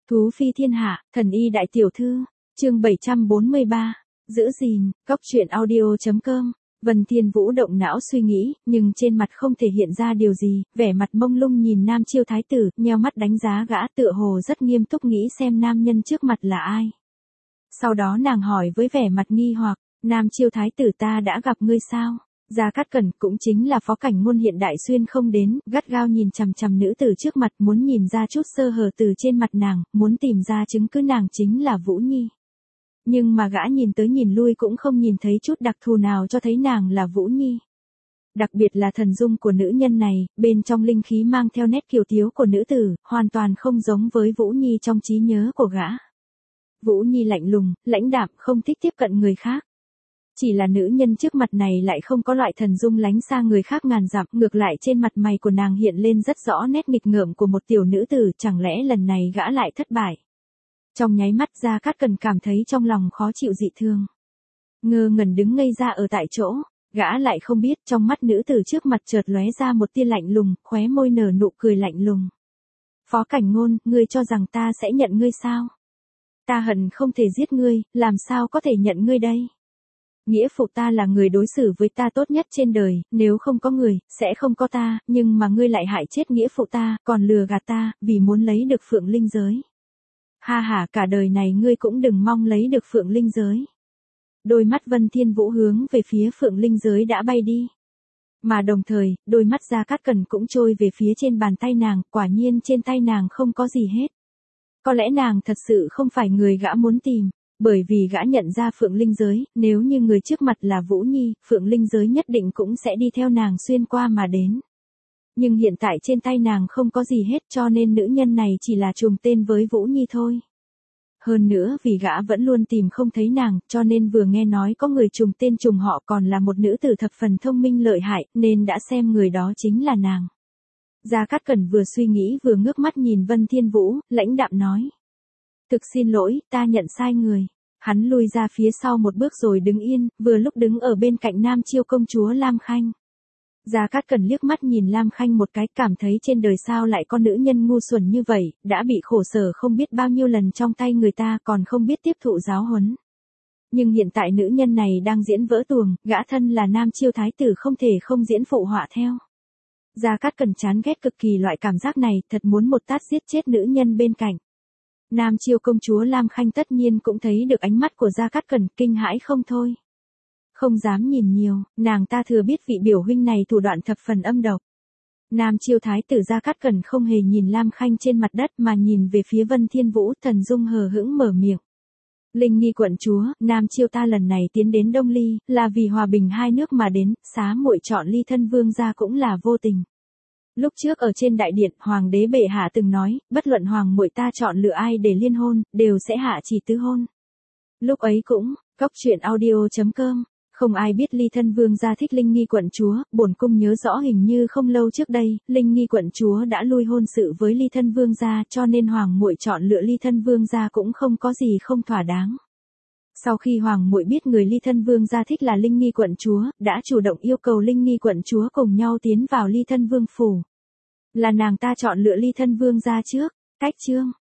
Thú phi thiên hạ, thần y đại tiểu thư, chương 743, giữ gìn, góc truyện audio.com. Vân Thiên Vũ động não suy nghĩ, nhưng trên mặt không thể hiện ra điều gì, vẻ mặt mông lung nhìn Nam Chiêu Thái tử, nheo mắt đánh giá gã, tựa hồ rất nghiêm túc nghĩ xem nam nhân trước mặt là ai. Sau đó nàng hỏi với vẻ mặt nghi hoặc, Nam Chiêu Thái tử ta đã gặp ngươi sao? Gia Cát Cẩn cũng chính là Phó Cảnh Ngôn hiện đại xuyên không đến, gắt gao nhìn chằm chằm nữ tử trước mặt, muốn nhìn ra chút sơ hở từ trên mặt nàng, muốn tìm ra chứng cứ nàng chính là Vũ Nhi. Nhưng mà gã nhìn tới nhìn lui cũng không nhìn thấy chút đặc thù nào cho thấy nàng là Vũ Nhi. Đặc biệt là thần dung của nữ nhân này, bên trong linh khí mang theo nét kiều thiếu của nữ tử, hoàn toàn không giống với Vũ Nhi trong trí nhớ của gã. Vũ Nhi lạnh lùng, lãnh đạm, không thích tiếp cận người khác. Chỉ là nữ nhân trước mặt này lại không có loại thần dung lánh xa người khác ngàn dặm, ngược lại trên mặt mày của nàng hiện lên rất rõ nét nghịch ngợm của một tiểu nữ tử, chẳng lẽ lần này gã lại thất bại. Trong nháy mắt Gia Cát Cẩn cảm thấy trong lòng khó chịu dị thường. Ngơ ngẩn đứng ngây ra ở tại chỗ, gã lại không biết trong mắt nữ tử trước mặt chợt lóe ra một tia lạnh lùng, khóe môi nở nụ cười lạnh lùng. Phó Cảnh Ngôn, ngươi cho rằng ta sẽ nhận ngươi sao? Ta hận không thể giết ngươi, làm sao có thể nhận ngươi đây? Nghĩa phụ ta là người đối xử với ta tốt nhất trên đời, nếu không có người, sẽ không có ta, nhưng mà ngươi lại hại chết nghĩa phụ ta, còn lừa gạt ta, vì muốn lấy được Phượng Linh giới. Ha ha, cả đời này ngươi cũng đừng mong lấy được Phượng Linh giới. Đôi mắt Vân Thiên Vũ hướng về phía Phượng Linh giới đã bay đi. Mà đồng thời, đôi mắt Gia Cát Cẩn cũng trôi về phía trên bàn tay nàng, quả nhiên trên tay nàng không có gì hết. Có lẽ nàng thật sự không phải người gã muốn tìm. Bởi vì gã nhận ra Phượng Linh giới, nếu như người trước mặt là Vũ Nhi, Phượng Linh giới nhất định cũng sẽ đi theo nàng xuyên qua mà đến. Nhưng hiện tại trên tay nàng không có gì hết, cho nên nữ nhân này chỉ là trùng tên với Vũ Nhi thôi. Hơn nữa vì gã vẫn luôn tìm không thấy nàng, cho nên vừa nghe nói có người trùng tên trùng họ còn là một nữ tử thập phần thông minh lợi hại, nên đã xem người đó chính là nàng. Gia Cát Cẩn vừa suy nghĩ vừa ngước mắt nhìn Vân Thiên Vũ, lãnh đạm nói. Thực xin lỗi, ta nhận sai người. Hắn lui ra phía sau một bước rồi đứng yên, vừa lúc đứng ở bên cạnh Nam Chiêu công chúa Lam Khanh. Gia Cát Cẩn liếc mắt nhìn Lam Khanh một cái, cảm thấy trên đời sao lại có nữ nhân ngu xuẩn như vậy, đã bị khổ sở không biết bao nhiêu lần trong tay người ta còn không biết tiếp thụ giáo huấn. Nhưng hiện tại nữ nhân này đang diễn vỡ tuồng, gã thân là Nam Chiêu Thái tử không thể không diễn phụ họa theo. Gia Cát Cẩn chán ghét cực kỳ loại cảm giác này, thật muốn một tát giết chết nữ nhân bên cạnh. Nam Chiêu công chúa Lam Khanh tất nhiên cũng thấy được ánh mắt của Gia Cát Cẩn, kinh hãi không thôi. Không dám nhìn nhiều, nàng ta thừa biết vị biểu huynh này thủ đoạn thập phần âm độc. Nam Chiêu Thái tử Gia Cát Cẩn không hề nhìn Lam Khanh trên mặt đất mà nhìn về phía Vân Thiên Vũ, thần dung hờ hững mở miệng. Linh Nghi quận chúa, Nam Chiêu ta lần này tiến đến Đông Ly, là vì hòa bình hai nước mà đến, xá muội chọn Ly thân vương gia cũng là vô tình. Lúc trước ở trên đại điện, hoàng đế bệ hạ từng nói, bất luận hoàng muội ta chọn lựa ai để liên hôn, đều sẽ hạ chỉ tứ hôn. Lúc ấy cũng, góc truyện audio.com, không ai biết Ly thân vương gia thích Linh Nghi quận chúa, bổn cung nhớ rõ hình như không lâu trước đây, Linh Nghi quận chúa đã lui hôn sự với Ly thân vương gia, cho nên hoàng muội chọn lựa Ly thân vương gia cũng không có gì không thỏa đáng. Sau khi hoàng muội biết người Ly thân vương gia thích là Linh Nghi quận chúa, đã chủ động yêu cầu Linh Nghi quận chúa cùng nhau tiến vào Ly thân vương phủ. Là nàng ta chọn lựa Ly thân vương gia trước. Cách chương